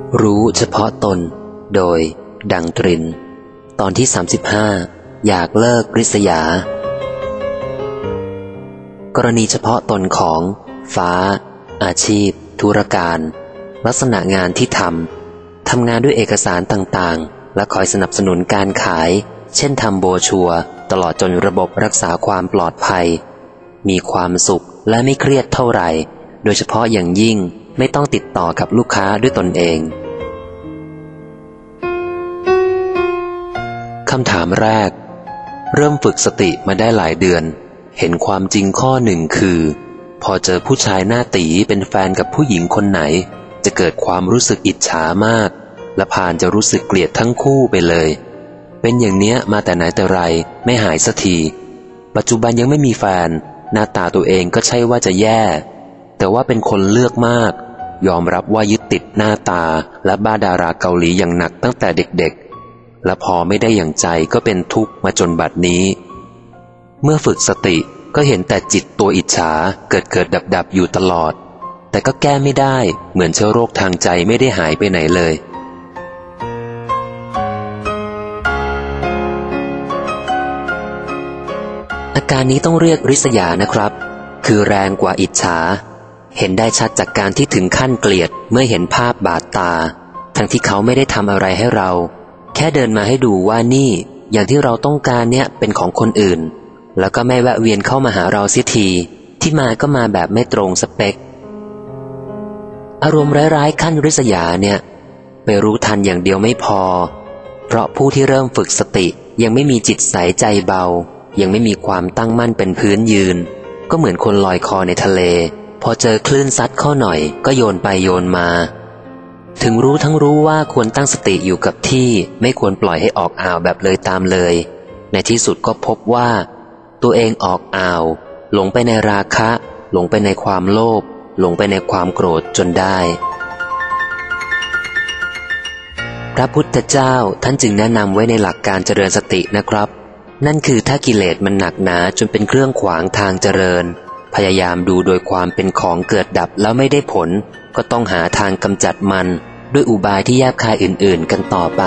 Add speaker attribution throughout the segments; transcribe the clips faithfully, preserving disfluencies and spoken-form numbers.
Speaker 1: รู้เฉพาะตนโดยดังตรินตอนที่สามสิบห้าอยากเลิกริษยากรณีเฉพาะตนของฟ้าอาชีพธุรการลักษณะงานที่ทำทำงานด้วยเอกสารต่างๆและคอยสนับสนุนการขายเช่นทำโบรชัวร์ตลอดจนระบบรักษาความปลอดภัยมีความสุขและไม่เครียดเท่าไหร่โดยเฉพาะอย่างยิ่งไม่ต้องติดต่อกับลูกค้าด้วยตนเองคำถามแรกเริ่มฝึกสติมาได้หลายเดือนเห็นความจริงข้อหนึ่งคือพอเจอผู้ชายหน้าตีเป็นแฟนกับผู้หญิงคนไหนจะเกิดความรู้สึกอิจฉามากและผ่านจะรู้สึกเกลียดทั้งคู่ไปเลยเป็นอย่างเนี้ยมาแต่ไหนแต่ไรไม่หายสักทีปัจจุบันยังไม่มีแฟนหน้าตาตัวเองก็ใช่ว่าจะแย่แต่ว่าเป็นคนเลือกมากยอมรับว่ายึดติดหน้าตาและบ้าดาราเกาหลีอย่างหนักตั้งแต่เด็กๆและพอไม่ได้อย่างใจก็เป็นทุกข์มาจนบัดนี้เมื่อฝึกสติก็เห็นแต่จิตตัวอิจฉาเกิดเกิดดับดับอยู่ตลอดแต่ก็แก้ไม่ได้เหมือนเชื้อโรคทางใจไม่ได้หายไปไหนเลยอาการนี้ต้องเรียกริษยานะครับคือแรงกว่าอิจฉาเห็นได้ชัดจากการที่ถึงขั้นเกลียดเมื่อเห็นภาพบาดตาทั้งที่เขาไม่ได้ทำอะไรให้เราแค่เดินมาให้ดูว่านี่อย่างที่เราต้องการเนี่ยเป็นของคนอื่นแล้วก็ไม่แวะเวียนเข้ามาหาเราเสียทีที่มาก็มาแบบไม่ตรงสเปคอารมณ์ร้ายๆขั้นริษยาเนี่ยไปรู้ทันอย่างเดียวไม่พอเพราะผู้ที่เริ่มฝึกสติยังไม่มีจิตใสใจเบายังไม่มีความตั้งมั่นเป็นพื้นยืนก็เหมือนคนลอยคอในทะเลพอเจอคลื่นซัดเข้าหน่อยก็โยนไปโยนมาถึงรู้ทั้งรู้ว่าควรตั้งสติอยู่กับที่ไม่ควรปล่อยให้ออกอ่าวแบบเลยตามเลยในที่สุดก็พบว่าตัวเองออกอ่าวหลงไปในราคะหลงไปในความโลภหลงไปในความโกรธจนได้พระพุทธเจ้าท่านจึงแนะนำไว้ในหลักการเจริญสตินะครับนั่นคือถ้ากิเลสมันหนักหนาจนเป็นเครื่องขวางทางเจริญพยายามดูโดยความเป็นของเกิดดับแล้วไม่ได้ผลก็ต้องหาทางกำจัดมันด้วยอุบายที่แยบคายอื่นๆกันต่อไป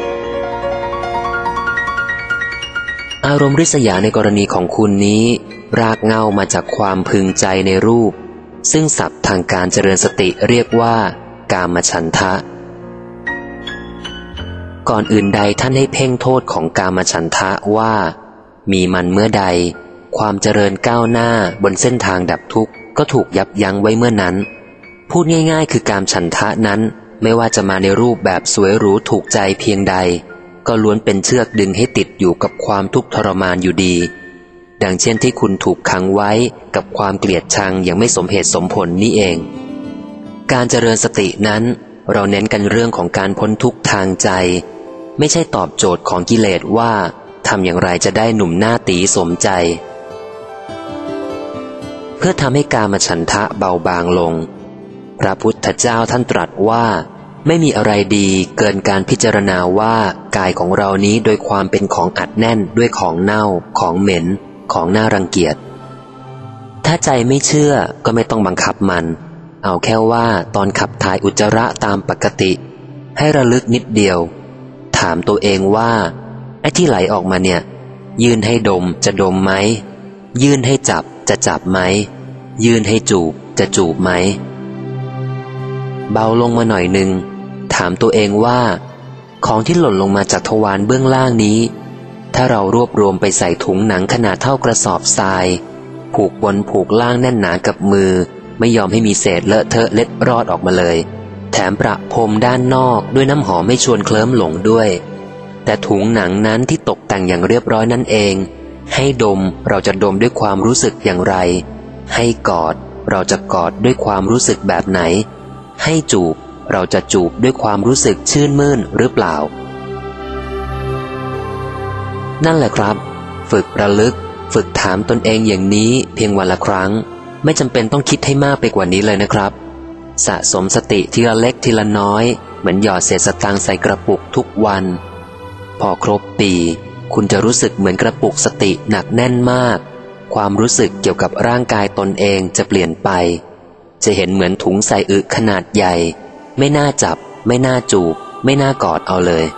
Speaker 1: อารมณ์ริษยาในกรณีของคุณนี้รากเหง้ามาจากความพึงใจในรูปซึ่งศัพท์ทางการเจริญสติเรียกว่ากามฉันทะก่อนอื่นใดท่านให้เพ่งโทษของกามฉันทะว่ามีมันเมื่อใดความเจริญก้าวหน้าบนเส้นทางดับทุกข์ก็ถูกยับยั้งไว้เมื่อนั้นพูดง่ายๆคือกามฉันทะนั้นไม่ว่าจะมาในรูปแบบสวยหรูถูกใจเพียงใดก็ล้วนเป็นเชือกดึงให้ติดอยู่กับความทุกข์ทรมานอยู่ดีดังเช่นที่คุณถูกขังไว้กับความเกลียดชังอย่างไม่สมเหตุสมผลนี่เองการเจริญสตินั้นเราเน้นกันเรื่องของการพ้นทุกข์ทางใจไม่ใช่ตอบโจทย์ของกิเลสว่าทำอย่างไรจะได้หนุ่มหน้าตีสมใจเพื่อทำให้กามฉันทะเบาบางลงพระพุทธเจ้าท่านตรัสว่าไม่มีอะไรดีเกินการพิจารณาว่ากายของเรานี้โดยความเป็นของอัดแน่นด้วยของเน่าของเหม็นของน่ารังเกียจถ้าใจไม่เชื่อก็ไม่ต้องบังคับมันเอาแค่ว่าตอนขับถ่ายอุจจาระตามปกติให้ระลึกนิดเดียวถามตัวเองว่าไอ้ที่ไหลออกมาเนี่ยยื่นให้ดมจะดมไหมยื่นให้จับจะจับไหมยื่นให้จูบจะจูบไหมเบาลงมาหน่อยหนึ่งถามตัวเองว่าของที่หล่นลงมาจากทวารเบื้องล่างนี้ถ้าเรารวบรวมไปใส่ถุงหนังขนาดเท่ากระสอบทรายผูกบนผูกล่างแน่นหนากับมือไม่ยอมให้มีเศษเลอะเทอะเล็ดรอดออกมาเลยแถมประพรมด้านนอกด้วยน้ำหอมไม่ชวนเคลิ้มหลงด้วยแต่ถุงหนังนั้นที่ตกแต่งอย่างเรียบร้อยนั่นเองให้ดมเราจะดมด้วยความรู้สึกอย่างไรให้กอดเราจะกอดด้วยความรู้สึกแบบไหนให้จูบเราจะจูบด้วยความรู้สึกชื่นมื่นหรือเปล่านั่นแหละครับฝึกระลึกฝึกถามตนเองอย่างนี้เพียงวันละครั้งไม่จำเป็นต้องคิดให้มากไปกว่านี้เลยนะครับสะสมสติทีละเล็กทีละน้อยเหมือนหยอดเศษสตางค์ใส่กระปุกทุกวันพอครบปีคุณจะรู้สึกเหมือนกระปุกสติหนักแน่นมากความรู้สึกเกี่ยวกับร่างกายตนเองจะเปลี่ยนไปจะเห็นเหมือนถุงใส่อึขนาดใหญ่ไม่น่าจับไม่น่าจูบไม่น่ากอดเอาเลย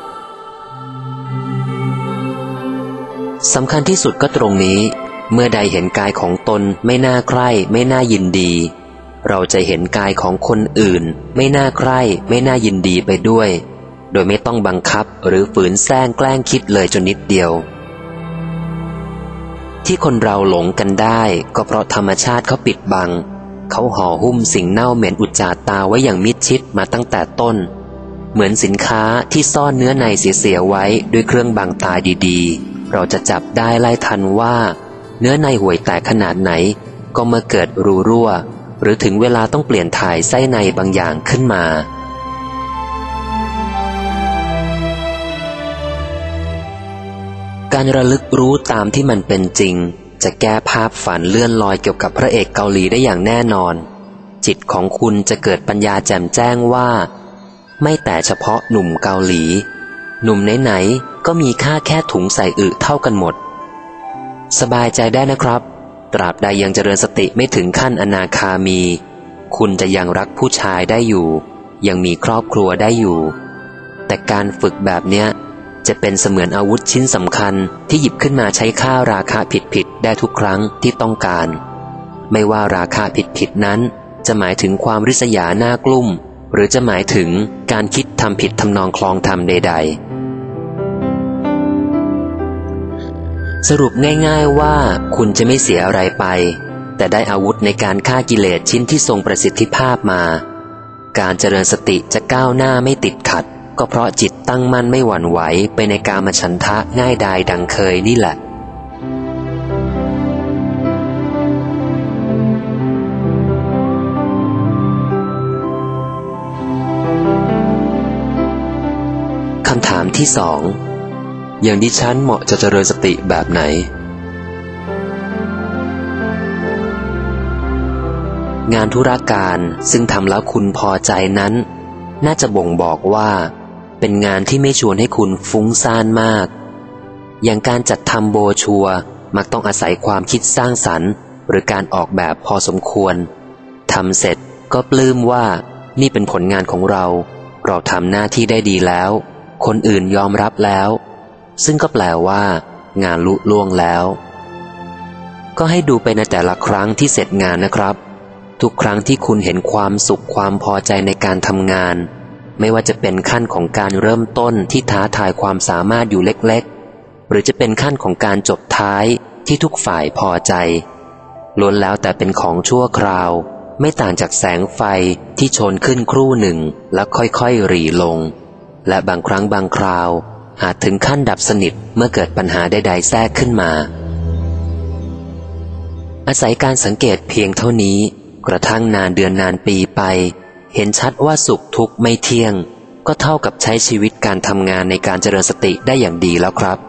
Speaker 1: สำคัญที่สุดก็ตรงนี้เมื่อใดเห็นกายของตนไม่น่าใคร่ไม่น่ายินดีเราจะเห็นกายของคนอื่นไม่น่าใคร่ไม่น่ายินดีไปด้วยโดยไม่ต้องบังคับหรือฝืนแซงแกล้งคิดเลยจนนิดเดียวที่คนเราหลงกันได้ก็เพราะธรรมชาติเขาปิดบังเขาห่อหุ้มสิ่งเน่าเหม็นอุจจาตาไว้อย่างมิดชิดมาตั้งแต่ต้นเหมือนสินค้าที่ซ่อนเนื้อในเสียๆไว้ด้วยเครื่องบังตาดีๆเราจะจับได้ไล่ทันว่าเนื้อในห่วยแตกขนาดไหนก็เมื่อเกิดรูรั่วหรือถึงเวลาต้องเปลี่ยนถ่ายไส้ในบางอย่างขึ้นมาการระลึกรู้ตามที่มันเป็นจริงจะแก้ภาพฝันเลื่อนลอยเกี่ยวกับพระเอกเกาหลีได้อย่างแน่นอนจิตของคุณจะเกิดปัญญาแจ่มแจ้งว่าไม่แต่เฉพาะหนุ่มเกาหลีหนุ่มไหนๆก็มีค่าแค่ถุงใส่อึเท่ากันหมดสบายใจได้นะครับตราบใดยังเจริญสติไม่ถึงขั้นอนาคามีคุณจะยังรักผู้ชายได้อยู่ยังมีครอบครัวได้อยู่แต่การฝึกแบบเนี้ยจะเป็นเสมือนอาวุธชิ้นสำคัญที่หยิบขึ้นมาใช้ฆ่าราคะผิดๆได้ทุกครั้งที่ต้องการไม่ว่าราคะผิดๆนั้นจะหมายถึงความริษยาหน้ากลุ้มหรือจะหมายถึงการคิดทำผิดทำนองคลองธรรมใดๆสรุปง่ายๆว่าคุณจะไม่เสียอะไรไปแต่ได้อาวุธในการฆ่ากิเลสชิ้นที่ทรงประสิทธิภาพมาการเจริญสติจะก้าวหน้าไม่ติดขัดก็เพราะจิตตั้งมั่นไม่หวั่นไหวไปในกามฉันทะง่ายดายดังเคยนี่แหละคำถามที่สองอย่างดิฉันเหมาะจะเจริญสติแบบไหนงานธุรการซึ่งทำแล้วคุณพอใจนั้นน่าจะบ่งบอกว่าเป็นงานที่ไม่ชวนให้คุณฟุ้งซ่านมากอย่างการจัดทำโบรชัวร์มักต้องอาศัยความคิดสร้างสรรค์หรือการออกแบบพอสมควรทำเสร็จก็ปลื้มว่านี่เป็นผลงานของเราเราทำหน้าที่ได้ดีแล้วคนอื่นยอมรับแล้วซึ่งก็แปลว่างานลุล่วงแล้วก็ให้ดูไปในแต่ละครั้งที่เสร็จงานนะครับทุกครั้งที่คุณเห็นความสุขความพอใจในการทำงานไม่ว่าจะเป็นขั้นของการเริ่มต้นที่ท้าทายความสามารถอยู่เล็กๆหรือจะเป็นขั้นของการจบท้ายที่ทุกฝ่ายพอใจล้วนแล้วแต่เป็นของชั่วคราวไม่ต่างจากแสงไฟที่โชนขึ้นครู่หนึ่งแล้วค่อยๆหรี่ลงและบางครั้งบางคราวอาจถึงขั้นดับสนิทเมื่อเกิดปัญหาใดๆแทรกขึ้นมาอาศัยการสังเกตเพียงเท่านี้กระทั่งนานเดือนนานปีไปเห็นชัดว่าสุขทุกข์ไม่เที่ยงก็เท่ากับใช้ชีวิตการทำงานในการเจริญสติได้อย่างดีแล้วครับ